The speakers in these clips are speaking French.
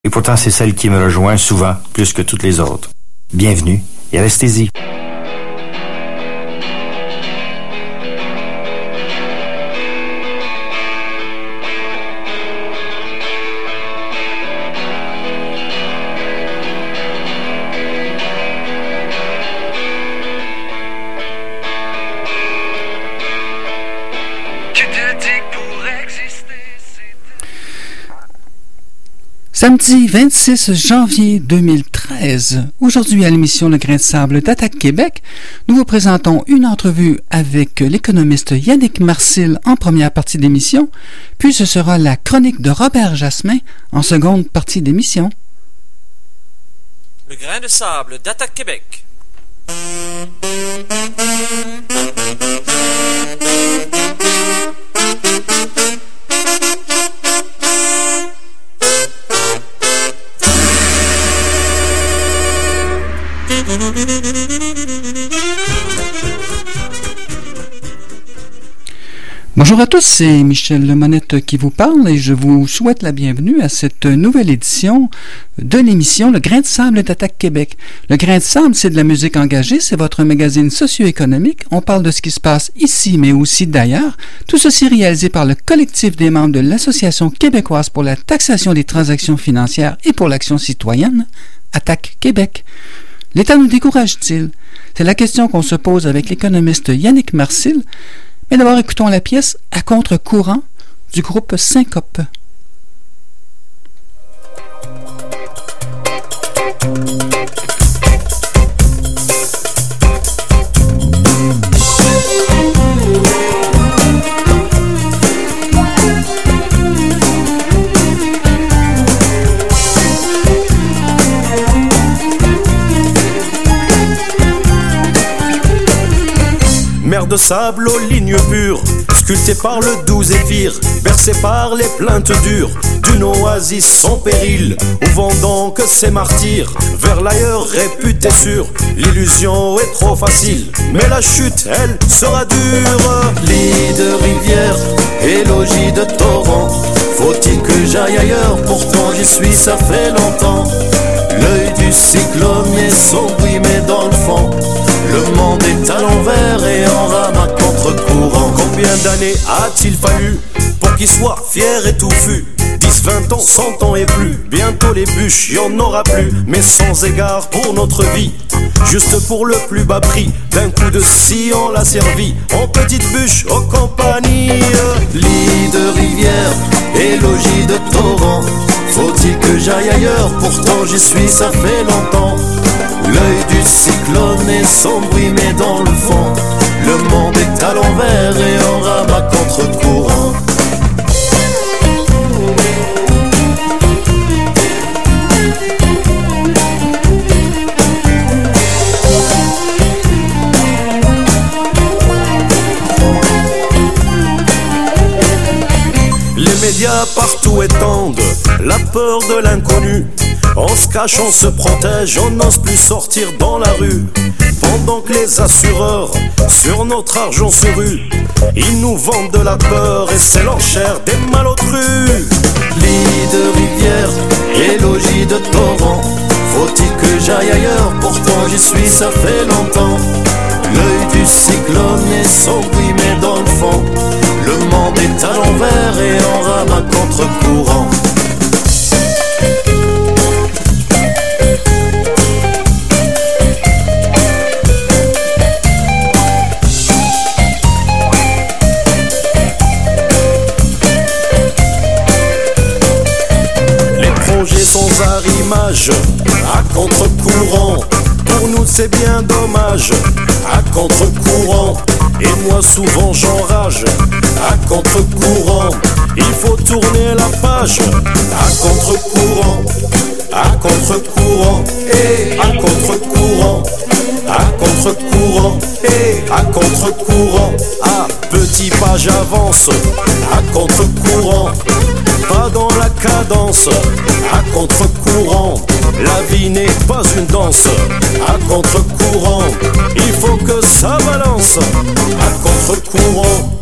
Et pourtant, c'est celle qui me rejoint souvent, plus que toutes les autres. Bienvenue et restez-y. Samedi 26 janvier 2013, aujourd'hui à l'émission Le Grain de Sable d'Attaque Québec, nous vous présentons une entrevue avec l'économiste Yannick Marcil en première partie d'émission, puis ce sera la chronique de Robert Jasmin en seconde partie d'émission. Le Grain de Sable d'Attaque Québec. Bonjour à tous, c'est Michel Lemonette qui vous parle et je vous souhaite la bienvenue à cette nouvelle édition de l'émission Le Grain de Sable d'Attaque Québec. Le Grain de Sable, c'est de la musique engagée, c'est votre magazine socio-économique. On parle de ce qui se passe ici, mais aussi d'ailleurs. Tout ceci réalisé par le collectif des membres de l'Association québécoise pour la taxation des transactions financières et pour l'action citoyenne, Attaque Québec. L'État nous décourage-t-il? C'est la question qu'on se pose avec l'économiste Yannick Marcil. Mais d'abord, écoutons la pièce « À contre-courant » du groupe Syncope. Mer de sable aux lignes pures, sculptée par le doux zéphyr, bercée par les plaintes dures d'une oasis sans péril. Où vont donc ces martyrs vers l'ailleurs réputé sûr? L'illusion est trop facile, mais la chute, elle, sera dure. Lit de rivière et logis de torrent, faut-il que j'aille ailleurs? Pourtant j'y suis, ça fait longtemps. L'œil du cyclone est sombre, mais dans le fond le monde est à l'envers et en rame à contre-courant. Combien d'années a-t-il fallu pour qu'il soit fier et touffu? 10, 20 ans, 100 ans et plus. Bientôt les bûches, y en aura plus. Mais sans égard pour notre vie, juste pour le plus bas prix. D'un coup de scie on l'a servi, en petite bûche aux compagnies. Lit de rivière et logis de torrent, faut-il que j'aille ailleurs? Pourtant j'y suis, ça fait longtemps. L'œil du cyclone est sombre, mais dans le fond le monde est à l'envers et en rame à contre-courant. Les médias partout étendent la peur de l'inconnu. On se cache, on se protège, on n'ose plus sortir dans la rue. Pendant que les assureurs, sur notre argent souru, ils nous vendent de la peur et c'est l'enchère des malotrus. Lit de rivière et logis de torrent, faut-il que j'aille ailleurs? Pourtant j'y suis, ça fait longtemps. L'œil du cyclone est sombre, mais dans le fond le monde est à l'envers et en rame à contre-courant. Sans arrimage, à contre-courant. Pour nous c'est bien dommage, à contre-courant. Et moi souvent j'enrage, à contre-courant. Il faut tourner la page, à contre-courant. À contre-courant, et à contre-courant. À contre-courant, et à contre-courant. À petit pas j'avance, à contre-courant. Pas dans la cadence, à contre-courant. La vie n'est pas une danse, à contre-courant. Il faut que ça balance, à contre-courant.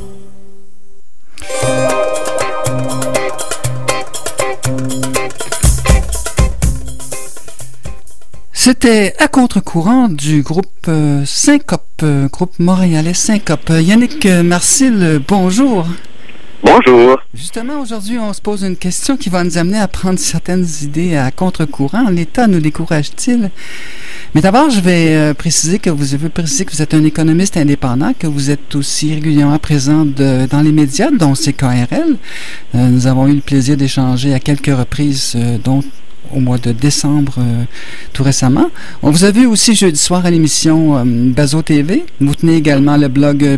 C'était à contre-courant du groupe Syncope, groupe montréalais Syncope. Yannick Marcil, bonjour. Bonjour. Justement, aujourd'hui, on se pose une question qui va nous amener à prendre certaines idées à contre-courant. L'État nous décourage-t-il? Mais d'abord, je vais préciser que vous êtes un économiste indépendant, que vous êtes aussi régulièrement présent dans les médias, dont CKRL. Nous avons eu le plaisir d'échanger à quelques reprises, dont au mois de décembre tout récemment. On vous a vu aussi jeudi soir à l'émission Bazo TV. Vous tenez également le blog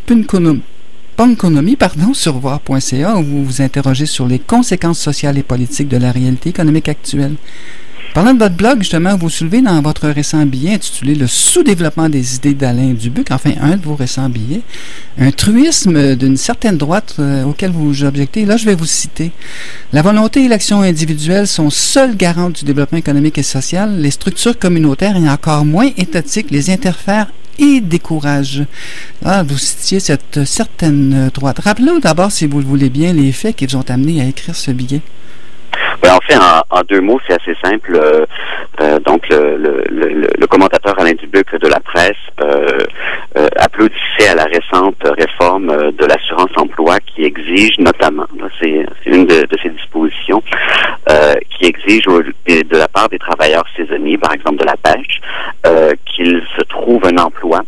Punkonomie, sur voir.ca, où vous vous interrogez sur les conséquences sociales et politiques de la réalité économique actuelle. Parlant de votre blog, justement, vous soulevez dans votre récent billet intitulé « Le sous-développement des idées d'Alain Dubuc », enfin, un de vos récents billets, un truisme d'une certaine droite auquel vous objectez. Là, je vais vous citer. « La volonté et l'action individuelle sont seules garantes du développement économique et social. Les structures communautaires et encore moins étatiques les interfèrent et découragent. » Là, vous citiez cette certaine droite. Rappelez-nous d'abord, si vous le voulez bien, les faits qui vous ont amené à écrire ce billet. Ben, en fait, en deux mots, c'est assez simple. Donc, le commentateur Alain Dubuc de la presse applaudissait à la récente réforme de l'assurance-emploi qui exige notamment, c'est une de ces dispositions, qui exige de la part des travailleurs saisonniers, par exemple de la pêche, qu'ils se trouvent un emploi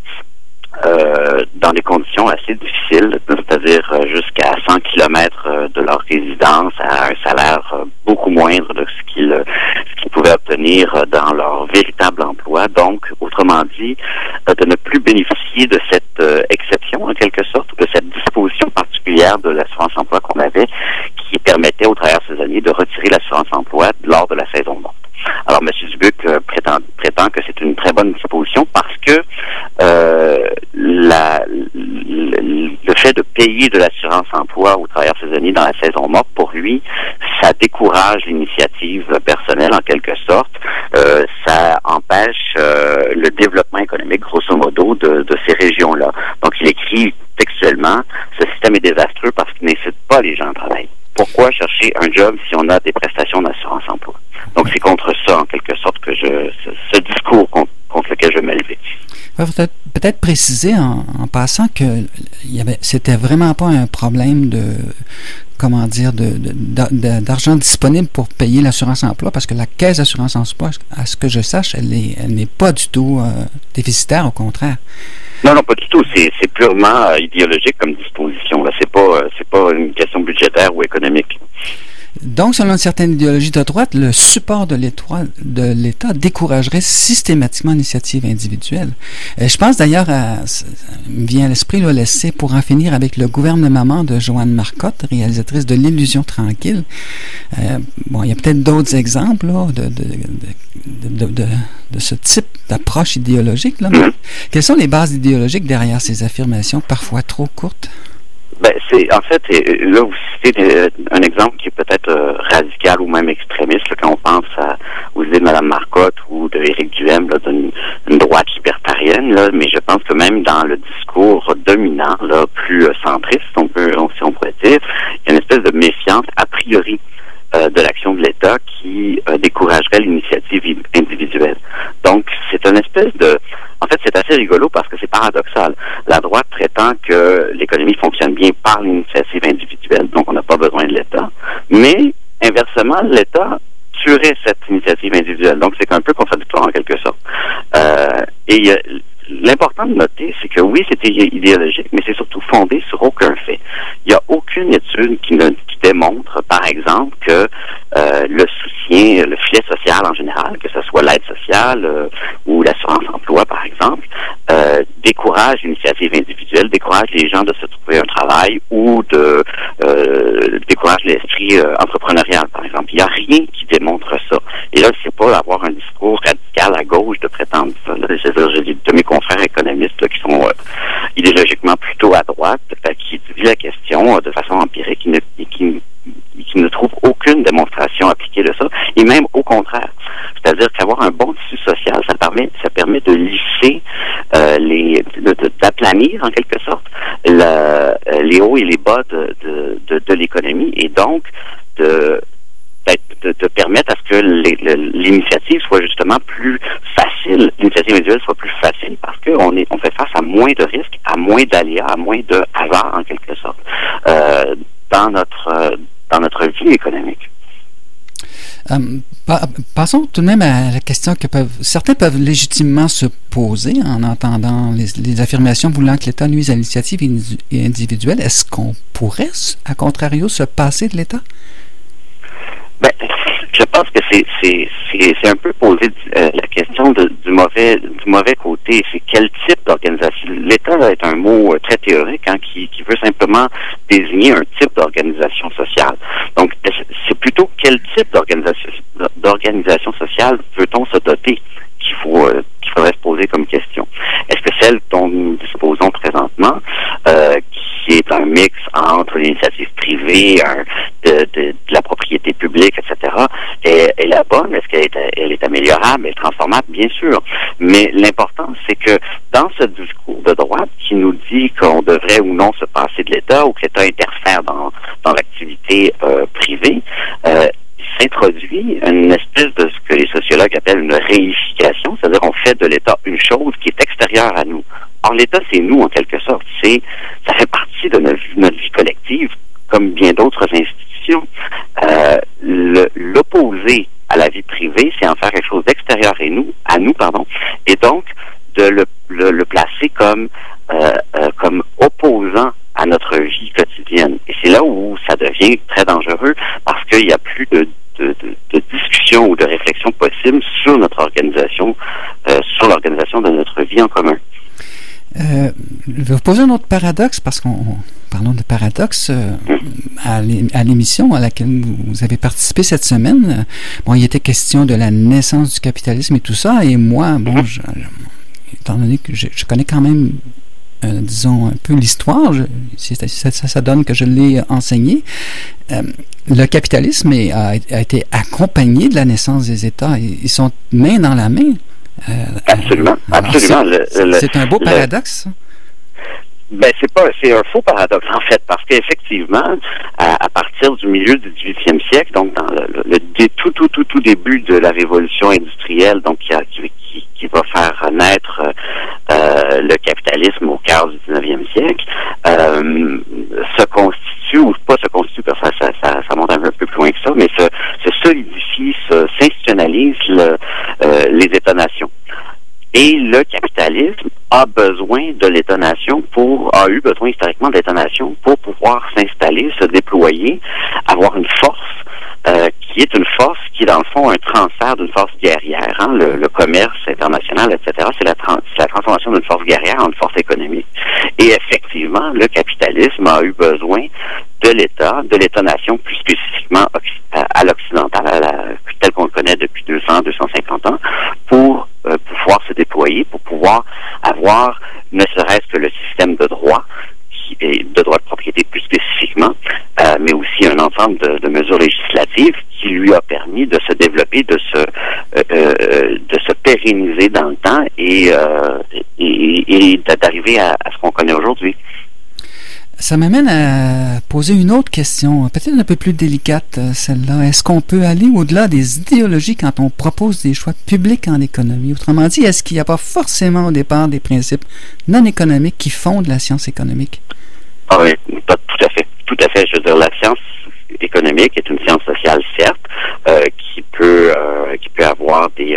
dans des conditions assez difficiles, c'est-à-dire jusqu'à 100 km de leur résidence à un salaire beaucoup moindre de ce qu'ils pouvaient obtenir dans leur véritable emploi. Donc, autrement dit, de ne plus bénéficier de cette exception, en quelque sorte, de cette disposition particulière de l'assurance-emploi qu'on avait, qui permettait aux travailleurs saisonniers de retirer l'assurance-emploi lors de la saison morte. Alors, M. Dubuc prétend que c'est une très bonne disposition parce que le fait de payer de l'assurance-emploi aux travailleurs saisonniers dans la saison morte, pour lui, ça décourage l'initiative personnelle en quelque sorte. Ça empêche le développement économique, grosso modo, de ces régions-là. Donc, il écrit textuellement, ce système est désastreux parce qu'il n'incite pas les gens à travailler. Pourquoi chercher un job si on a des prestations d'assurance-emploi? Donc, c'est contre ça, en quelque sorte, que ce discours contre lequel je me levais. Peut-être préciser en passant que c'était vraiment pas un problème d'argent disponible pour payer l'assurance-emploi, parce que la caisse d'assurance-emploi, à ce que je sache, elle n'est pas du tout déficitaire, au contraire. Non, pas du tout. C'est purement idéologique comme disposition. Là, c'est pas une question budgétaire ou économique. Donc, selon une certaine idéologie de droite, le support de l'État découragerait systématiquement l'initiative individuelle. Je pense d'ailleurs me vient à l'esprit l'essai Pour en finir avec le gouvernement de Joanne Marcotte, réalisatrice de L'illusion tranquille. Il y a peut-être d'autres exemples là, de ce type d'approche idéologique. Là. Mais quelles sont les bases idéologiques derrière ces affirmations parfois trop courtes? Ben, en fait, là, vous citez un exemple qui est peut-être radical ou même extrémiste, là, quand on pense aux idées de Mme Marcotte ou de Éric Duhem, là, d'une droite libertarienne, là, mais je pense que même dans le discours dominant, là, plus centriste, si on pourrait dire, il y a une espèce de méfiance a priori de l'action de l'État qui découragerait l'initiative individuelle. Donc, c'est une espèce de... En fait, c'est assez rigolo parce que c'est paradoxal. La droite prétend que l'économie fonctionne bien par l'initiative individuelle, donc on n'a pas besoin de l'État. Mais, inversement, l'État tuerait cette initiative individuelle. Donc, c'est un peu contradictoire en quelque sorte. Et l'important de noter, c'est que oui, c'est idéologique, mais c'est surtout fondé sur aucun fait. Il n'y a aucune étude qui démontre, par exemple, que le soutien, le filet social en général, que ce soit l'aide sociale ou l'assurance-emploi, par exemple, décourage l'initiative individuelle, décourage les gens de se trouver un travail ou décourage l'esprit entrepreneurial, par exemple. Il n'y a rien qui démontre ça. Et là, c'est pas d'avoir un discours radical à gauche de prétendre ça. Là, j'ai de mes confrères économistes là, qui sont idéologiquement plutôt à droite, qui étudient la question de façon empirique, qui ne trouvent aucune démonstration appliquée de ça, et même au contraire. C'est-à-dire qu'avoir un bon tissu social, ça permet de lisser d'aplanir en quelque sorte les hauts et les bas de l'économie, et donc d'être de permettre à ce que l'initiative soit justement plus facile, l'initiative individuelle soit plus facile parce qu'on fait face à moins de risques, à moins d'aléas, à moins de hasard en quelque sorte dans notre vie économique. Passons tout de même à la question que certains peuvent légitimement se poser en entendant les affirmations voulant que l'État nuise à l'initiative individuelle. Est-ce qu'on pourrait, à contrario, se passer de l'État? Ben, je pense que c'est un peu poser la question du mauvais côté. C'est quel type d'organisation. L'État est un mot très théorique qui veut simplement désigner un type d'organisation sociale. Donc, c'est plutôt quel type d'organisation sociale veut-on se doter qu'il faudrait se poser comme question. Est-ce que celle dont nous disposons présentement, qui est un mix entre l'initiative privée, de la propriété publique, etc., est la bonne? Est-ce qu'elle est améliorable, elle est transformable? Bien sûr. Mais l'important, c'est que dans ce discours de droite qui nous dit qu'on devrait ou non se passer de l'État ou que l'État interfère dans l'activité privée, s'introduit une espèce de ce que les sociologues appellent une réification, c'est-à-dire on fait de l'État une chose qui est extérieure à nous. Or, l'État, c'est nous, en quelque sorte. Ça fait partie de notre vie collective, comme bien d'autres institutions. L'opposer à la vie privée, c'est en faire quelque chose d'extérieur à nous, et donc de le placer comme opposant à notre vie quotidienne. Et c'est là où ça devient très dangereux parce qu'il n'y a plus de discussion ou de réflexion possible sur notre organisation, sur l'organisation de notre vie en commun. Je vais vous poser un autre paradoxe parce parlons de paradoxe à l'émission à laquelle vous avez participé cette semaine. Bon, il était question de la naissance du capitalisme et tout ça, et moi, étant donné que je connais quand même disons un peu l'histoire, ça donne que je l'ai enseigné. Le capitalisme a été accompagné de la naissance des États. Ils sont main dans la main. Absolument. C'est un beau paradoxe. C'est un faux paradoxe en fait, parce qu'effectivement, à partir du milieu du 18e siècle, donc dans le tout début de la révolution industrielle, donc qui va faire naître le capitalisme au cœur du 19e siècle, se constitue, ou pas se constitue, parce que ça monte un peu plus loin que ça, mais se solidifie, s'institutionnalise les États-nations. Et le capitalisme a besoin de l'État-nation a eu besoin historiquement de l'État-nation pour pouvoir s'installer, se déployer, avoir une force qui est une force qui est dans le fond un transfert d'une force guerrière. Le commerce international, etc., c'est la transformation d'une force guerrière en une force économique. Et effectivement, le capitalisme a eu besoin de l'État-nation, plus spécifiquement à l'occidental, tel qu'on le connaît depuis 200-250 ans, pour pouvoir se déployer, pour pouvoir avoir ne serait-ce que le système de droit, de droit de propriété plus spécifiquement, mais aussi un ensemble de mesures législatives qui lui a permis de se développer, de se pérenniser dans le temps et d'arriver à ce qu'on connaît aujourd'hui. Ça m'amène à poser une autre question, peut-être un peu plus délicate, celle-là. Est-ce qu'on peut aller au-delà des idéologies quand on propose des choix publics en économie? Autrement dit, est-ce qu'il n'y a pas forcément au départ des principes non économiques qui fondent la science économique? Ah oui, tout à fait. Tout à fait. Je veux dire, la science économique est une science sociale, certes, qui peut avoir des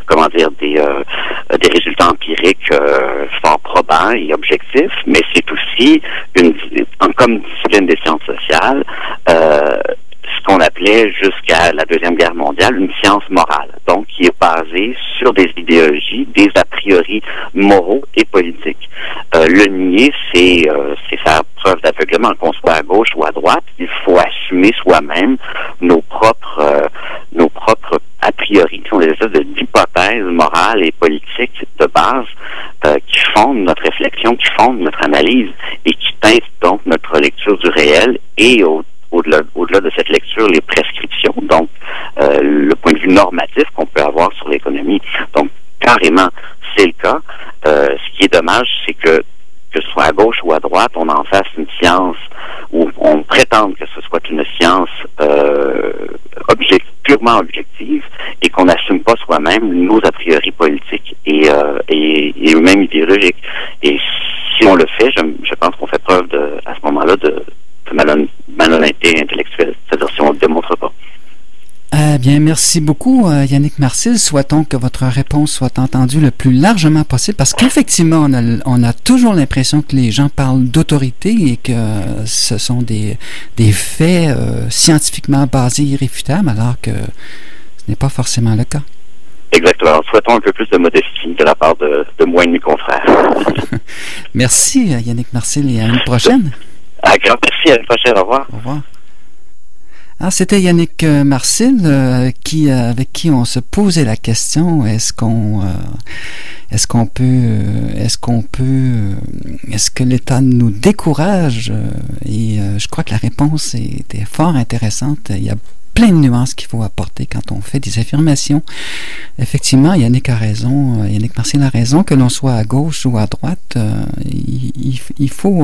résultats empiriques fort probants et objectifs, mais c'est aussi comme discipline des sciences sociales, ce qu'on appelait jusqu'à la Deuxième Guerre mondiale une science morale, donc qui est basée sur des idéologies, des a priori moraux et politiques. Le nier, c'est faire preuve d'aveuglement, qu'on soit à gauche ou à droite. Il faut assumer soi-même nos propres a priori, qui sont des espèces d'hypothèses morales et politiques de base qui fondent notre réflexion, qui fondent notre analyse et qui teintent donc notre lecture du réel et au-delà de cette lecture, les prescriptions, donc le point de vue normatif qu'on peut avoir sur l'économie. Donc, carrément, c'est le cas. Ce qui est dommage, c'est que ce soit à gauche ou à droite, on en fasse une science ou on prétende que ce soit une science pas soi-même nos a priori politiques et même idéologiques. Et si on le fait, je pense qu'on fait preuve à ce moment-là de malhonnêteté intellectuelle. C'est-à-dire si on le démontre pas. Bien, merci beaucoup, Yannick Marcil. Souhaitons que votre réponse soit entendue le plus largement possible, parce qu'effectivement, on a toujours l'impression que les gens parlent d'autorité et que ce sont des faits scientifiquement basés, irréfutables, alors que ce n'est pas forcément le cas. Exactement. Alors, souhaitons un peu plus de modestie de la part de moi et de mes confrères. Merci, Yannick Marcil, et à une prochaine. Grand merci, à une prochaine. Au revoir. Au revoir. Ah, c'était Yannick Marcil avec qui on se posait la question, est-ce que l'État nous décourage? Et je crois que la réponse était fort intéressante. Il y a plein de nuances qu'il faut apporter quand on fait des affirmations. Effectivement, Yannick Marcil a raison, que l'on soit à gauche ou à droite, il faut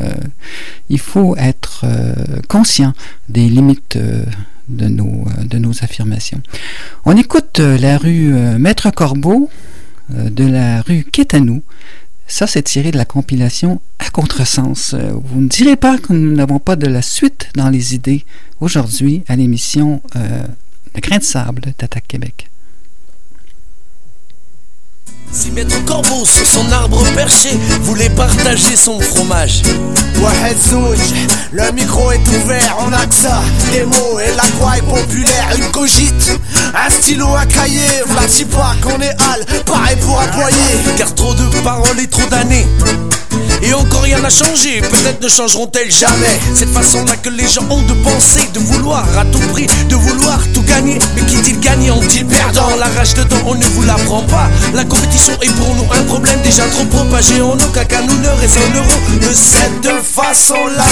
être conscient des limites de nos affirmations. On écoute la rue Maître Corbeau de la rue Quétanou. Ça, c'est tiré de la compilation À Contresens. Vous ne direz pas que nous n'avons pas de la suite dans les idées aujourd'hui à l'émission Le Grain de Sable d'Attaque Québec. Si Maître Corbeau sur son arbre perché voulait partager son fromage. Wahed Zouj, le micro est ouvert, on a que ça, des mots et la quoi est populaire, une cogite, un stylo, un cahier, v'là pas qu'on est hal, pareil pour aboyer. Car trop de paroles et trop d'années, et encore rien n'a changé, peut-être ne changeront-elles jamais. Cette façon-là que les gens ont de penser, de vouloir à tout prix, de vouloir tout gagner. Mais qui dit gagnant, dit perdant, la rage dedans on ne vous l'apprend pas. La compétition est pour nous un problème déjà trop propagé en aucun cas nous ne raisonnerons de cette façon-là.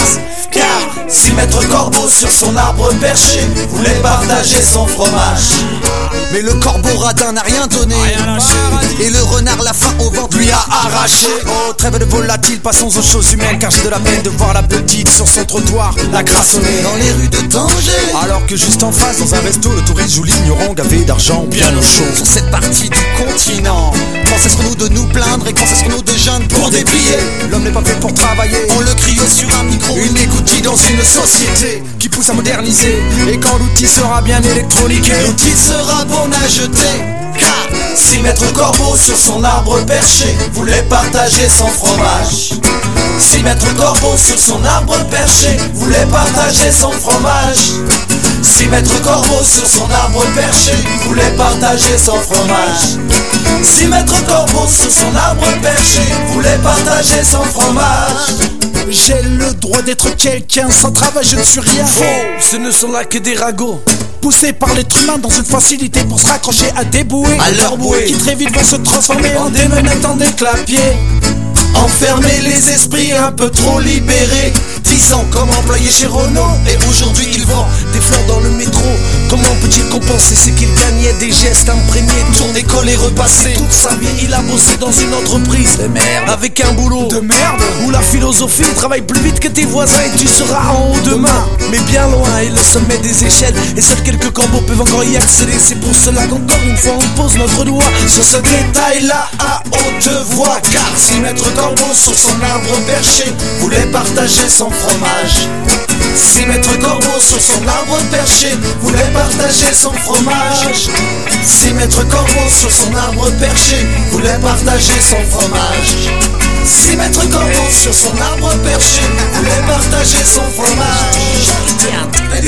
Car si Maître Corbeau sur son arbre perché voulait partager son fromage, mais le corbeau radin n'a rien donné, et le renard la faim au ventre lui a arraché. Oh, trêve de volatile, passons aux choses humaines, car j'ai de la peine de voir la petite sur son trottoir la crassonner dans les rues de Tanger, alors que juste en face dans un resto le touriste joue l'ignorant gavé d'argent bien au chaud. Sur cette partie du continent, quand cesserons-nous de nous plaindre et quand cesserons-nous de geindre pour des billets? L'homme n'est pas fait pour travailler, on le crie sur un micro, une écoutille dans une société qui pousse à moderniser. Et quand l'outil sera bien électroniqué, l'outil sera bon à jeter. Car si Maître Corbeau sur son arbre perché voulait partager son fromage, si Maître Corbeau sur son arbre perché voulait partager son fromage, si Maître Corbeau sur son arbre perché voulait partager son fromage, si Maître Corbeau sur son arbre perché voulait partager son fromage. J'ai le droit d'être quelqu'un, sans travail je ne suis rien. Faux, ce ne sont là que des ragots, poussés par l'être humain dans une facilité pour se raccrocher à des bouées, à leur bouée, qui très vite vont se transformer en des menettes, en des clapiers. Enfermer les esprits un peu trop libérés, 10 ans comme employé chez Renault, et aujourd'hui il vend des fleurs dans le métro. Comment peut-il compenser ce qu'il gagnait? Des gestes imprégnés, tourner, coller, repasser. Toute sa vie il a bossé dans une entreprise de merde, avec un boulot de merde, où la philosophie travaille plus vite que tes voisins et tu seras en haut demain. Mais bien loin est le sommet des échelles, et seuls quelques corbeaux peuvent encore y accéder. C'est pour cela qu'encore une fois on pose notre doigt sur ce détail-là à haute voix. Car si Maître Corbeau sur son arbre perché voulait partager son fromage, si Maître Corbeau sur son arbre perché voulait partager son fromage, si Maître Corbeau sur son arbre perché voulait partager son fromage, si Maître Corbeau sur son arbre perché voulait partager son fromage. Allez,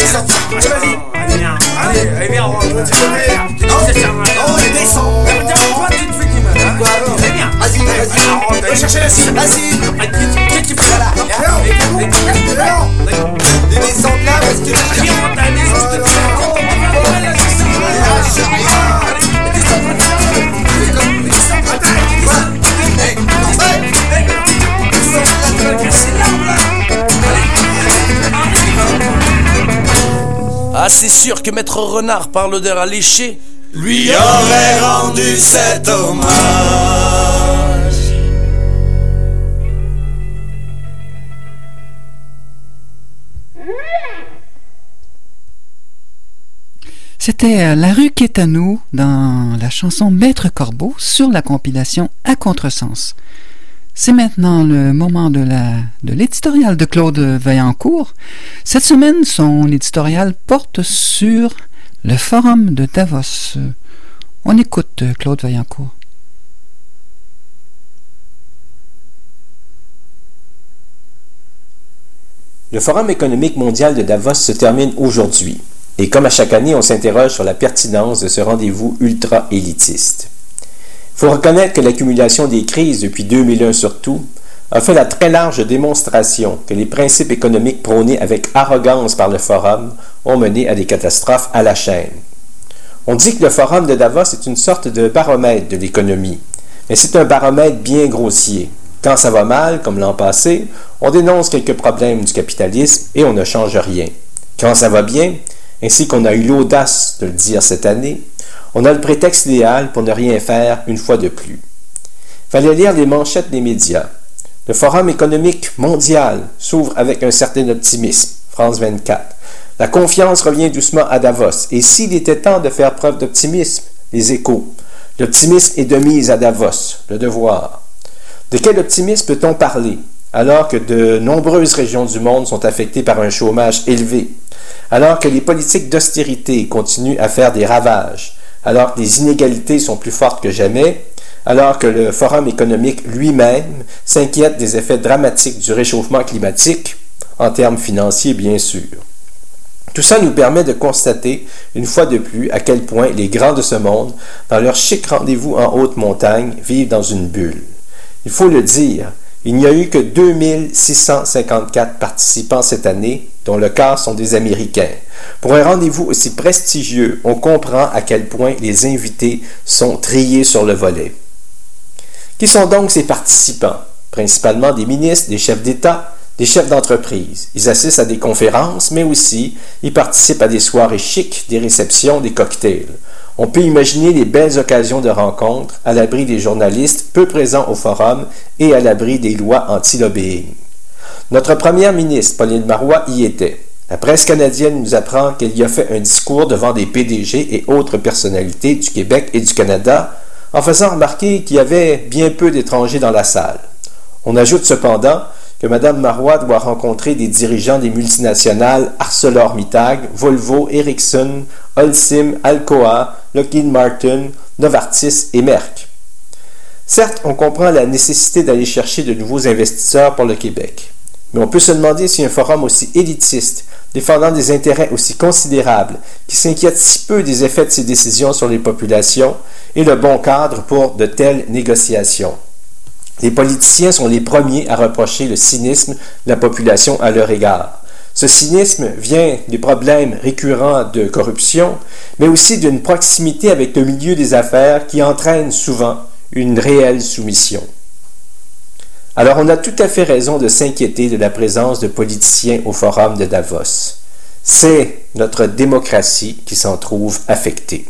viens, on va continuer. Non, descends. Vas-y, va chercher la cible. Vas-y. Qu'est-ce que tu fais là? Descends là, parce que ah, c'est sûr que Maître Renard parle d'air alléché lui aurait rendu cet hommage. C'était La rue qui est à nous dans la chanson Maître Corbeau sur la compilation À Contresens. C'est maintenant le moment de l'éditorial de Claude Vaillancourt. Cette semaine, son éditorial porte sur le Forum de Davos. On écoute Claude Vaillancourt. Le Forum économique mondial de Davos se termine aujourd'hui. Et comme à chaque année, on s'interroge sur la pertinence de ce rendez-vous ultra-élitiste. Il faut reconnaître que l'accumulation des crises depuis 2001 surtout a fait la très large démonstration que les principes économiques prônés avec arrogance par le Forum ont mené à des catastrophes à la chaîne. On dit que le Forum de Davos est une sorte de baromètre de l'économie, mais c'est un baromètre bien grossier. Quand ça va mal, comme l'an passé, on dénonce quelques problèmes du capitalisme et on ne change rien. Quand ça va bien, ainsi qu'on a eu l'audace de le dire cette année, on a le prétexte idéal pour ne rien faire une fois de plus. Fallait lire les manchettes des médias. Le Forum économique mondial s'ouvre avec un certain optimisme. France 24. La confiance revient doucement à Davos. Et s'il était temps de faire preuve d'optimisme, les Échos. L'optimisme est de mise à Davos. Le Devoir. De quel optimisme peut-on parler, alors que de nombreuses régions du monde sont affectées par un chômage élevé, alors que les politiques d'austérité continuent à faire des ravages, alors que les inégalités sont plus fortes que jamais, alors que le Forum économique lui-même s'inquiète des effets dramatiques du réchauffement climatique, en termes financiers bien sûr. Tout ça nous permet de constater, une fois de plus, à quel point les grands de ce monde, dans leur chic rendez-vous en haute montagne, vivent dans une bulle. Il faut le dire, il n'y a eu que 2654 participants cette année, dont le quart sont des Américains. Pour un rendez-vous aussi prestigieux, on comprend à quel point les invités sont triés sur le volet. Qui sont donc ces participants? Principalement des ministres, des chefs d'État, des chefs d'entreprise. Ils assistent à des conférences, mais aussi ils participent à des soirées chics, des réceptions, des cocktails. On peut imaginer les belles occasions de rencontres à l'abri des journalistes peu présents au forum et à l'abri des lois anti-lobbying. Notre première ministre, Pauline Marois, y était. La presse canadienne nous apprend qu'elle y a fait un discours devant des PDG et autres personnalités du Québec et du Canada, en faisant remarquer qu'il y avait bien peu d'étrangers dans la salle. On ajoute cependant que Mme Marois doit rencontrer des dirigeants des multinationales ArcelorMittal, Volvo, Ericsson, Holcim, Alcoa, Lockheed Martin, Novartis et Merck. Certes, on comprend la nécessité d'aller chercher de nouveaux investisseurs pour le Québec. Mais on peut se demander si un forum aussi élitiste, défendant des intérêts aussi considérables, qui s'inquiète si peu des effets de ses décisions sur les populations, est le bon cadre pour de telles négociations. Les politiciens sont les premiers à reprocher le cynisme de la population à leur égard. Ce cynisme vient des problèmes récurrents de corruption, mais aussi d'une proximité avec le milieu des affaires qui entraîne souvent une réelle soumission. Alors on a tout à fait raison de s'inquiéter de la présence de politiciens au Forum de Davos. C'est notre démocratie qui s'en trouve affectée.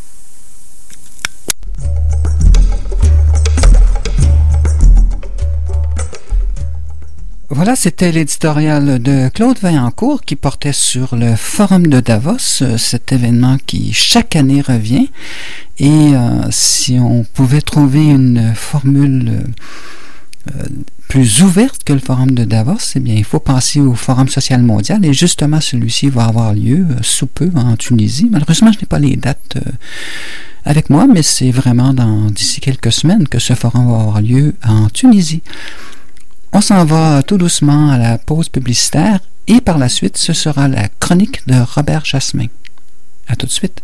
Voilà, c'était l'éditorial de Claude Vaillancourt qui portait sur le Forum de Davos, cet événement qui chaque année revient. Et si on pouvait trouver une formule plus ouverte que le Forum de Davos, eh bien, il faut penser au Forum social mondial. Et justement, celui-ci va avoir lieu sous peu en Tunisie. Malheureusement, je n'ai pas les dates avec moi, mais c'est vraiment d'ici quelques semaines que ce forum va avoir lieu en Tunisie. On s'en va tout doucement à la pause publicitaire et par la suite, ce sera la chronique de Robert Jasmin. À tout de suite.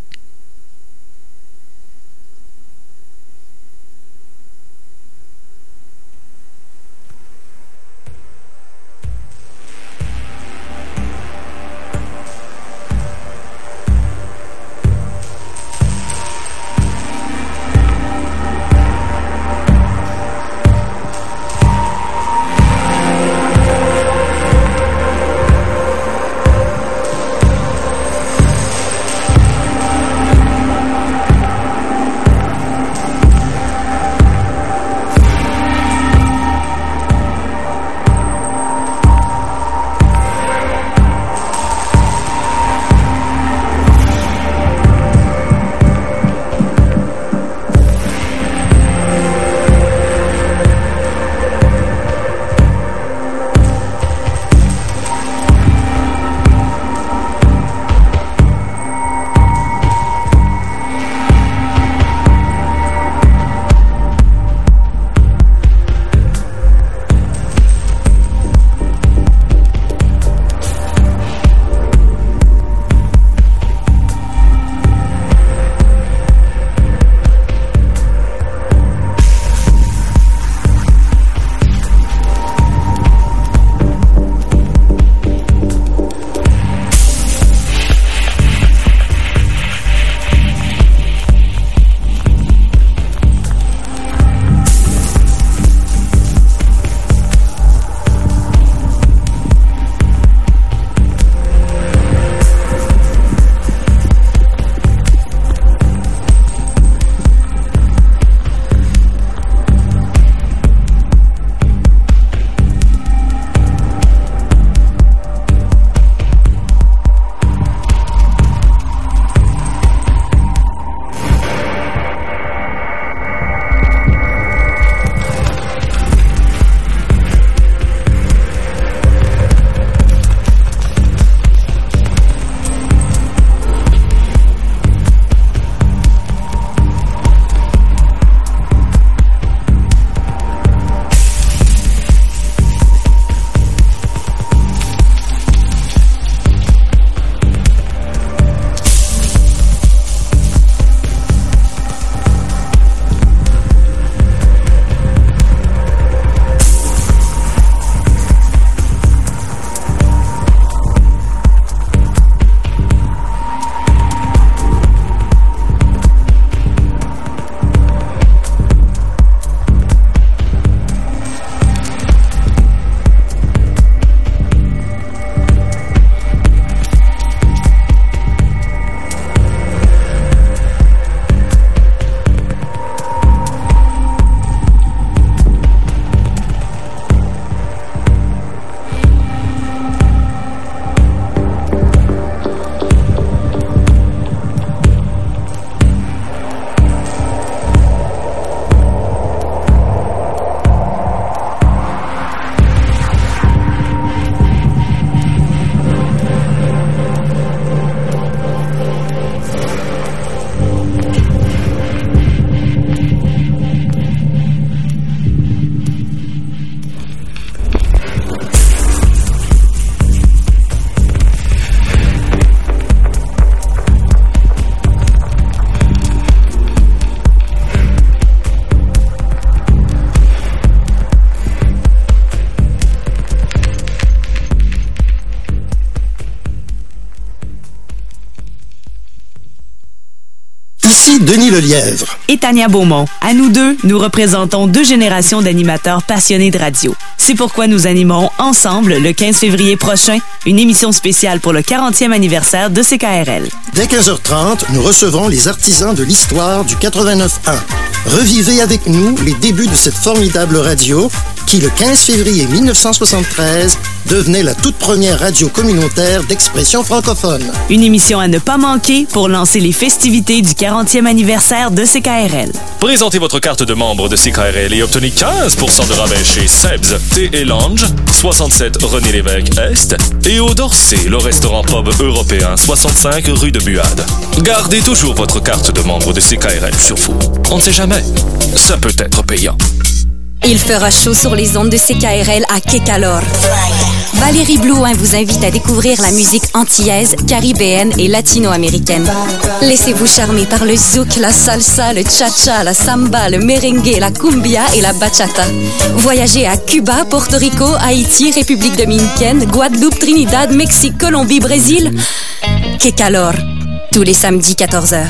Ici Denis Lelièvre. Et Tania Beaumont. À nous deux, nous représentons 2 générations d'animateurs passionnés de radio. C'est pourquoi nous animerons ensemble, le 15 février prochain, une émission spéciale pour le 40e anniversaire de CKRL. Dès 15h30, nous recevrons les artisans de l'histoire du 89.1. Revivez avec nous les débuts de cette formidable radio qui, le 15 février 1973, devenait la toute première radio communautaire d'expression francophone. Une émission à ne pas manquer pour lancer les festivités du 40e anniversaire de CKRL. Présentez votre carte de membre de CKRL et obtenez 15% de rabais chez Seb's Thé et Lounge, 67 René Lévesque Est, et au Dorset, le restaurant pub européen, 65 rue de Buade. Gardez toujours votre carte de membre de CKRL sur vous. On ne sait jamais, ça peut être payant. Il fera chaud sur les ondes de CKRL à Kekalor. Valérie Blouin vous invite à découvrir la musique antillaise, caribéenne et latino-américaine. Laissez-vous charmer par le zouk, la salsa, le cha-cha, la samba, le merengue, la cumbia et la bachata. Voyagez à Cuba, Porto Rico, Haïti, République dominicaine, Guadeloupe, Trinidad, Mexique, Colombie, Brésil. Kekalor, tous les samedis 14h.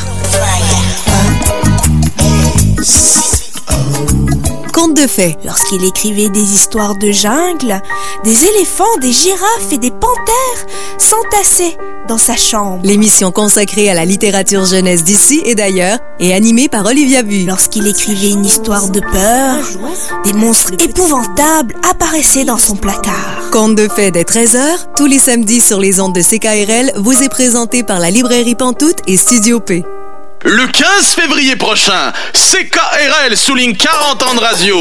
Conte de fées. Lorsqu'il écrivait des histoires de jungle, des éléphants, des girafes et des panthères s'entassaient dans sa chambre. L'émission consacrée à la littérature jeunesse d'ici et d'ailleurs est animée par Olivia Bu. Lorsqu'il écrivait une histoire de peur, des monstres épouvantables apparaissaient dans son placard. Conte de fées dès 13h, tous les samedis sur les ondes de CKRL, vous est présenté par la librairie Pantoute et Studio P. Le 15 février prochain, CKRL souligne 40 ans de radio.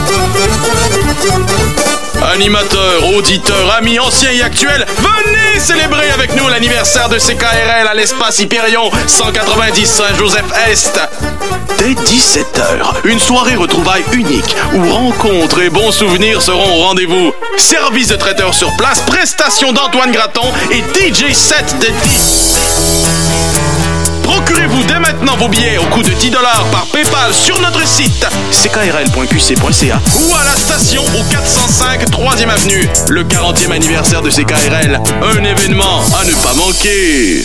Animateurs, auditeurs, amis anciens et actuels, venez célébrer avec nous l'anniversaire de CKRL à l'espace Hyperion, 190 Saint-Joseph-Est. Dès 17h, une soirée retrouvailles unique où rencontres et bons souvenirs seront au rendez-vous. Service de traiteur sur place, prestations d'Antoine Graton et DJ set de 10. Procurez-vous dès maintenant vos billets au coût de 10$ par PayPal sur notre site ckrl.qc.ca ou à la station au 405 3e Avenue. Le 40e anniversaire de CKRL, un événement à ne pas manquer.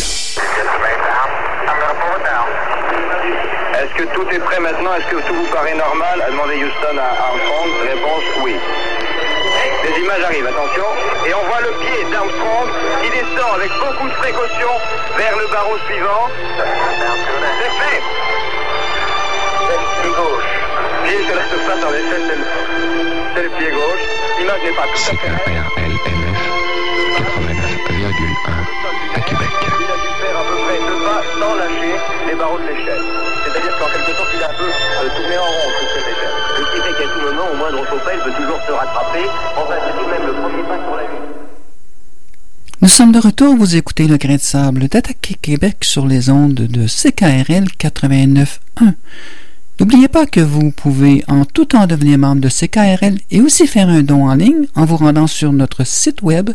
Est-ce que tout est prêt maintenant? Est-ce que tout vous paraît normal? A demandé Houston à Armstrong. Réponse oui. Les images arrivent, attention. Et on voit le pied d'Armstrong qui descend avec beaucoup de précaution vers le barreau suivant. C'est fait. Pied gauche. Pied sur la surface, en effet, c'est le pied gauche. L'image n'est pas tout à fait. CKRLMF 89,1 à Québec. Il a dû faire à peu près 2 pas sans lâcher les barreaux de l'échelle. C'est-à-dire qu'en quelque sorte, il a un peu tourné en rond sur cette échelle. Ce qui fait qu'à tout moment, au moindre faux pas, il peut toujours se rattraper. Enfin, c'est tout de même le premier pas sur la ligne. Nous sommes de retour, vous écoutez Le Grain de Sable d'Attaque Québec sur les ondes de CKRL 89.1. N'oubliez pas que vous pouvez en tout temps devenir membre de CKRL et aussi faire un don en ligne en vous rendant sur notre site web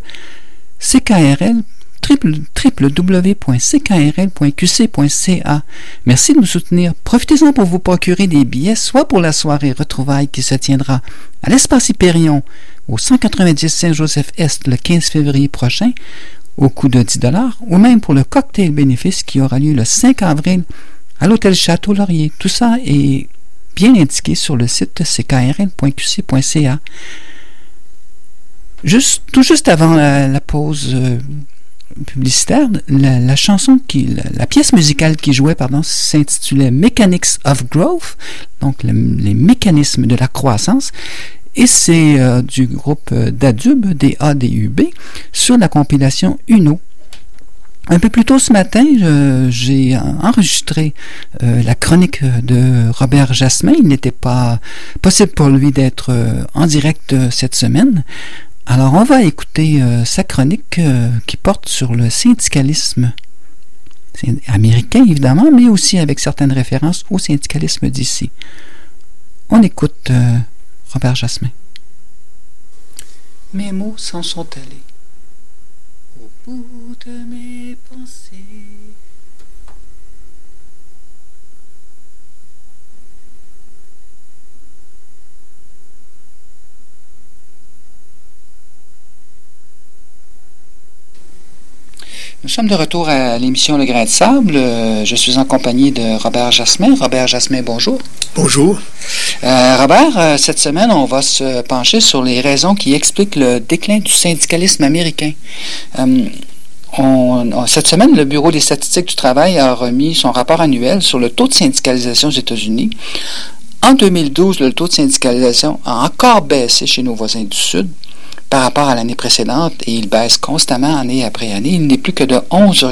www.ckrl.qc.ca. Merci de nous soutenir. Profitez-en pour vous procurer des billets, soit pour la soirée retrouvailles qui se tiendra à l'Espace Hyperion au 190 Saint-Joseph-Est le 15 février prochain au coût de 10$, ou même pour le cocktail bénéfice qui aura lieu le 5 avril à l'hôtel Château-Laurier. Tout ça est bien indiqué sur le site ckrl.qc.ca. Tout juste avant la pause publicitaire, la pièce musicale qui jouait, s'intitulait Mechanics of Growth, donc les mécanismes de la croissance, et c'est du groupe d'Adub, DADUB, sur la compilation Uno. Un peu plus tôt ce matin, j'ai enregistré la chronique de Robert Jasmin. Il n'était pas possible pour lui d'être en direct cette semaine. Alors, on va écouter sa chronique qui porte sur le syndicalisme américain, évidemment, mais aussi avec certaines références au syndicalisme d'ici. On écoute Robert Jasmin. Mes mots s'en sont allés au bout de mes pensées. Nous sommes de retour à l'émission Le Grain de Sable. Je suis en compagnie de Robert Jasmin. Robert Jasmin, bonjour. Bonjour. Robert, cette semaine, on va se pencher sur les raisons qui expliquent le déclin du syndicalisme américain. Cette semaine, le Bureau des statistiques du travail a remis son rapport annuel sur le taux de syndicalisation aux États-Unis. En 2012, le taux de syndicalisation a encore baissé chez nos voisins du Sud par rapport à l'année précédente, et il baisse constamment année après année. Il n'est plus que de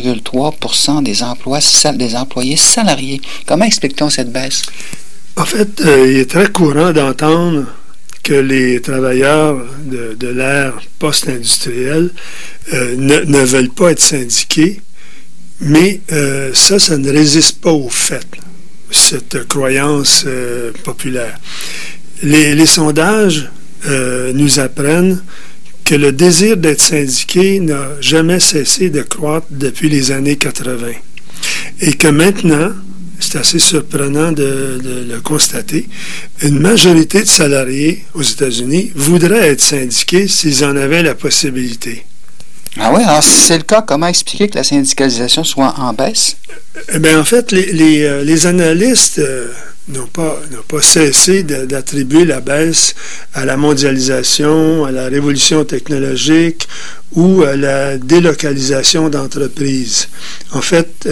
11,3% des employés salariés. Comment explique-t-on cette baisse? En fait, il est très courant d'entendre que les travailleurs de l'ère post-industrielle ne veulent pas être syndiqués, mais ça ne résiste pas au fait, cette croyance populaire. Les sondages nous apprennent que le désir d'être syndiqué n'a jamais cessé de croître depuis les années 80. Et que maintenant, c'est assez surprenant de le constater, une majorité de salariés aux États-Unis voudraient être syndiqués s'ils en avaient la possibilité. Ah oui, alors si c'est le cas, comment expliquer que la syndicalisation soit en baisse? En fait, les analystes n'ont pas cessé d'attribuer la baisse à la mondialisation, à la révolution technologique ou à la délocalisation d'entreprises. En fait,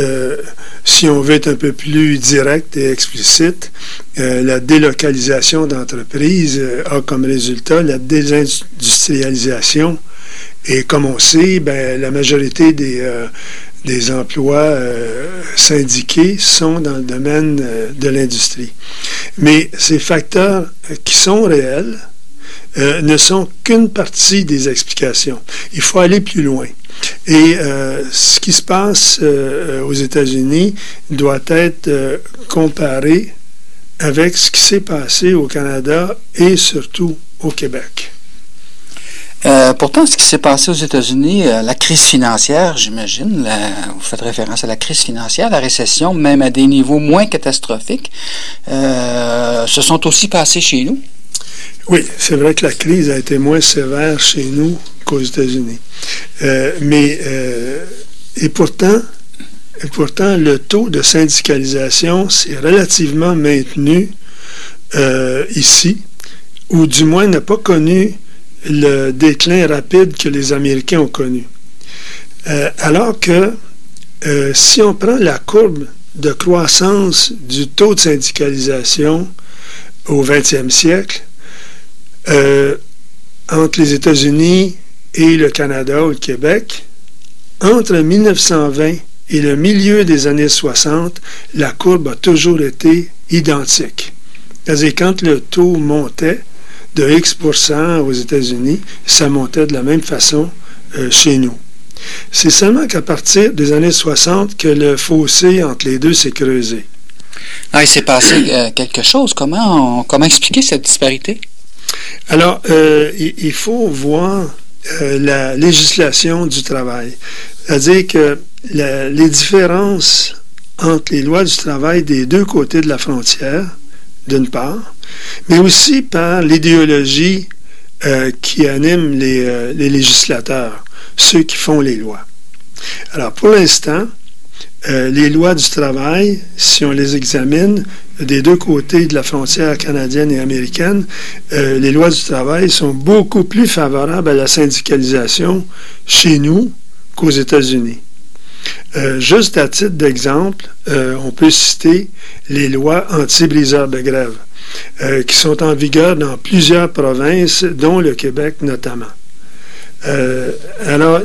si on veut être un peu plus direct et explicite, la délocalisation d'entreprises a comme résultat la désindustrialisation. Et comme on sait, la majorité des emplois syndiqués sont dans le domaine de l'industrie. Mais ces facteurs qui sont réels ne sont qu'une partie des explications. Il faut aller plus loin. Et ce qui se passe aux États-Unis doit être comparé avec ce qui s'est passé au Canada et surtout au Québec. Pourtant, ce qui s'est passé aux États-Unis, la crise financière, j'imagine, vous faites référence à la crise financière, la récession, même à des niveaux moins catastrophiques, se sont aussi passés chez nous. Oui, c'est vrai que la crise a été moins sévère chez nous qu'aux États-Unis. Et pourtant, le taux de syndicalisation s'est relativement maintenu ici, ou du moins n'a pas connu le déclin rapide que les Américains ont connu. Alors que si on prend la courbe de croissance du taux de syndicalisation au 20e siècle, entre les États-Unis et le Canada ou le Québec, entre 1920 et le milieu des années 60, la courbe a toujours été identique. C'est-à-dire quand le taux montait de X% aux États-Unis, ça montait de la même façon chez nous. C'est seulement qu'à partir des années 60 que le fossé entre les deux s'est creusé. Ah, il s'est passé quelque chose. Comment expliquer cette disparité? Alors, il faut voir la législation du travail. C'est-à-dire que les différences entre les lois du travail des deux côtés de la frontière, d'une part, mais aussi par l'idéologie qui anime les législateurs, ceux qui font les lois. Alors, pour l'instant, les lois du travail, si on les examine des deux côtés de la frontière canadienne et américaine, les lois du travail sont beaucoup plus favorables à la syndicalisation chez nous qu'aux États-Unis. Juste à titre d'exemple, on peut citer les lois anti-briseurs de grève, qui sont en vigueur dans plusieurs provinces, dont le Québec notamment. Alors,